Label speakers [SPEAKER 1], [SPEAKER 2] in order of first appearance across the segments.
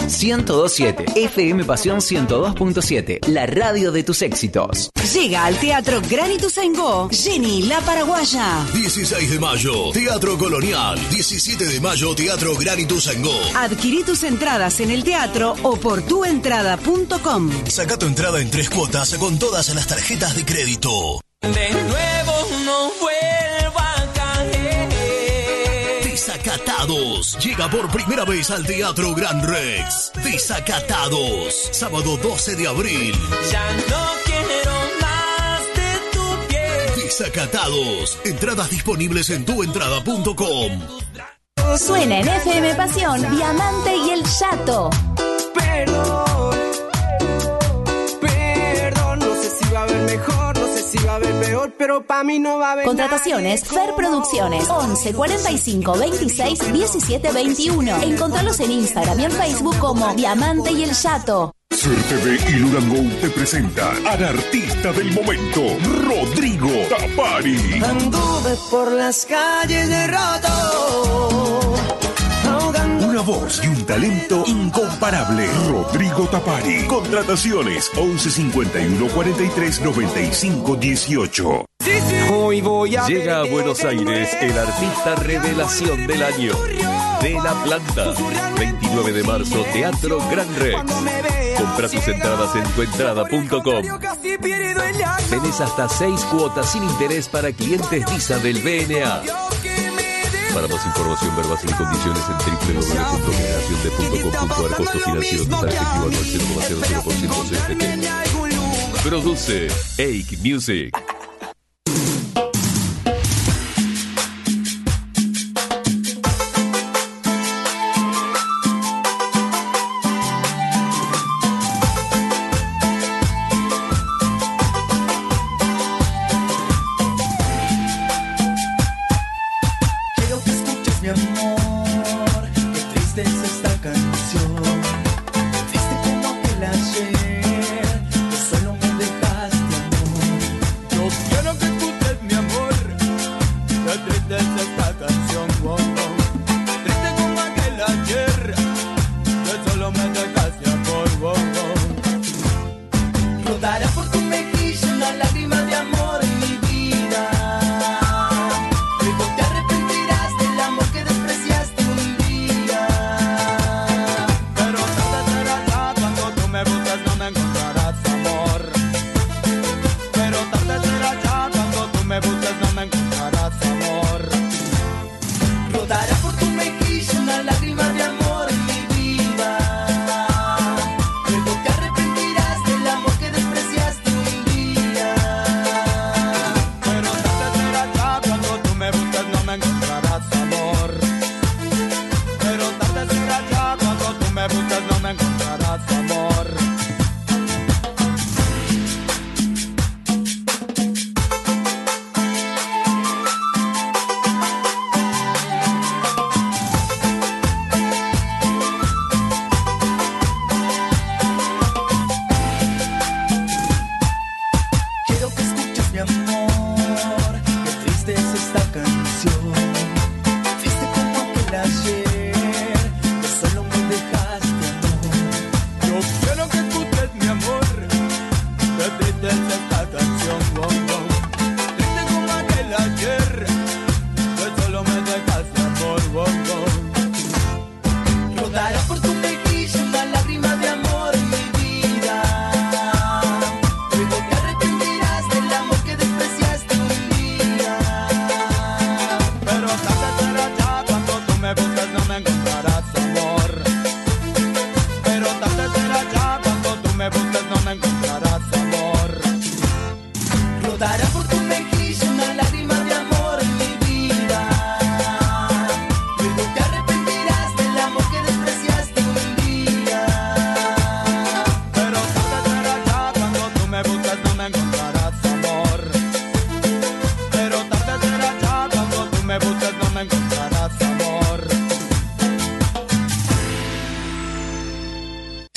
[SPEAKER 1] 102.7, FM Pasión 102.7, la radio de tus éxitos.
[SPEAKER 2] Llega al Teatro Gran Ituzaingó, Jenny la Paraguaya.
[SPEAKER 3] 16 de mayo, Teatro Colonial. 17 de mayo, Teatro Gran Ituzaingó.
[SPEAKER 2] Adquirí tus entradas en el teatro o por tuentrada.com.
[SPEAKER 3] Saca tu entrada en 3 cuotas con todas las tarjetas de crédito.
[SPEAKER 4] De nuevo no vuelva a caer.
[SPEAKER 3] Desacatados llega por primera vez al Teatro Gran Rex. Desacatados, sábado 12 de abril.
[SPEAKER 4] Ya no quiero más de tu piel.
[SPEAKER 3] Desacatados, entradas disponibles en tuentrada.com.
[SPEAKER 5] Suena en FM Pasión, Diamante y El Yato.
[SPEAKER 6] Perdón, no sé si va a haber mejor, no sé si va a haber peor, pero pa' mí no va a haber.
[SPEAKER 5] Contrataciones, Fer Producciones, 11 45 26 17 21. Encontralos en Instagram y en Facebook como Diamante y El Yato.
[SPEAKER 7] Sur TV y Lurango te presenta al artista del momento, Rodrigo Tapari.
[SPEAKER 6] Anduve por las calles de roto.
[SPEAKER 7] Una voz y un talento incomparable. Rodrigo Tapari. Contrataciones 11 51 43 95 18.
[SPEAKER 6] Hoy voy a
[SPEAKER 8] Llega a Buenos Aires el artista revelación del año. De La Planta. 29 de marzo, Teatro Gran Rex. Compra tus entradas en tuentrada.com. Tenés hasta 6 cuotas sin interés para clientes Visa del BNA. Para más información, ver bases y condiciones en www.generaciondepr.com.ar. Costo financiero total efectivo al 0,00% CFT. Produce Eik Music.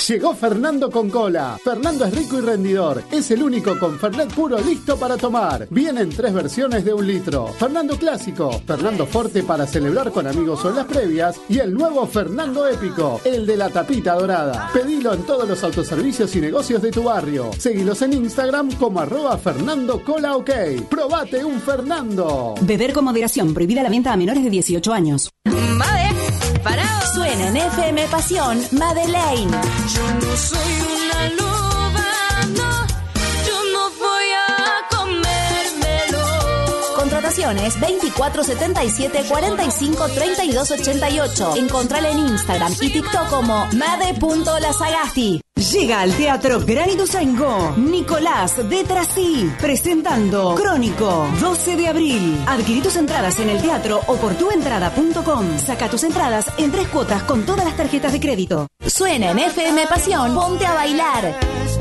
[SPEAKER 9] Llegó Fernando con cola. Fernando es rico y rendidor. Es el único con Fernet puro listo para tomar. Vienen 3 versiones de 1 litro. Fernando Clásico, Fernando Forte para celebrar con amigos o en las previas y el nuevo Fernando Épico, el de la tapita dorada. Pedilo en todos los autoservicios y negocios de tu barrio. Seguilos en Instagram como @FernandoColaOK. Probate un Fernando.
[SPEAKER 2] Beber con moderación. Prohibida la venta a menores de 18 años.
[SPEAKER 5] Suena en FM Pasión Madeleine.
[SPEAKER 4] Yo no soy una loba, no, yo no voy a comérmelo.
[SPEAKER 5] Contrataciones 2477 45 32 88. Encontrala en Instagram y TikTok como made.lasagasti.
[SPEAKER 2] Llega al Teatro Gran Ituzaingó Nicolás de Trasí, presentando Crónico, 12 de abril. Adquirí tus entradas en el teatro o por tuentrada.com. Saca tus entradas en 3 cuotas con todas las tarjetas de crédito.
[SPEAKER 5] Suena en FM Pasión, ponte a bailar.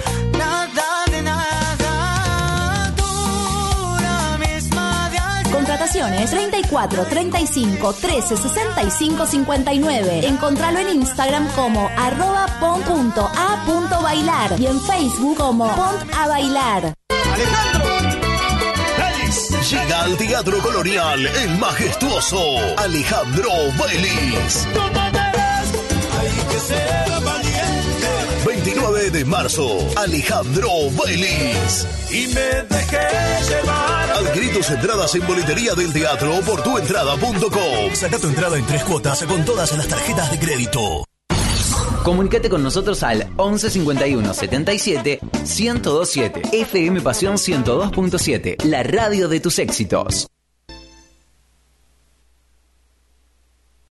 [SPEAKER 5] Contrataciones 34 35 13 65 59. Encontralo en Instagram como @pon.a.bailar y en Facebook como Pont-a-bailar.
[SPEAKER 3] Llega al Teatro Colonial el majestuoso Alejandro Vélez. 29 de marzo, Alejandro Vélez.
[SPEAKER 4] Y me dejé llevar.
[SPEAKER 3] Adquirí tus entradas en boletería del teatro o por tuentrada.com. Saca tu entrada en 3 cuotas con todas las tarjetas de crédito.
[SPEAKER 1] Comunicate con nosotros al 11 51 77 1027. FM Pasión 102.7, la radio de tus éxitos.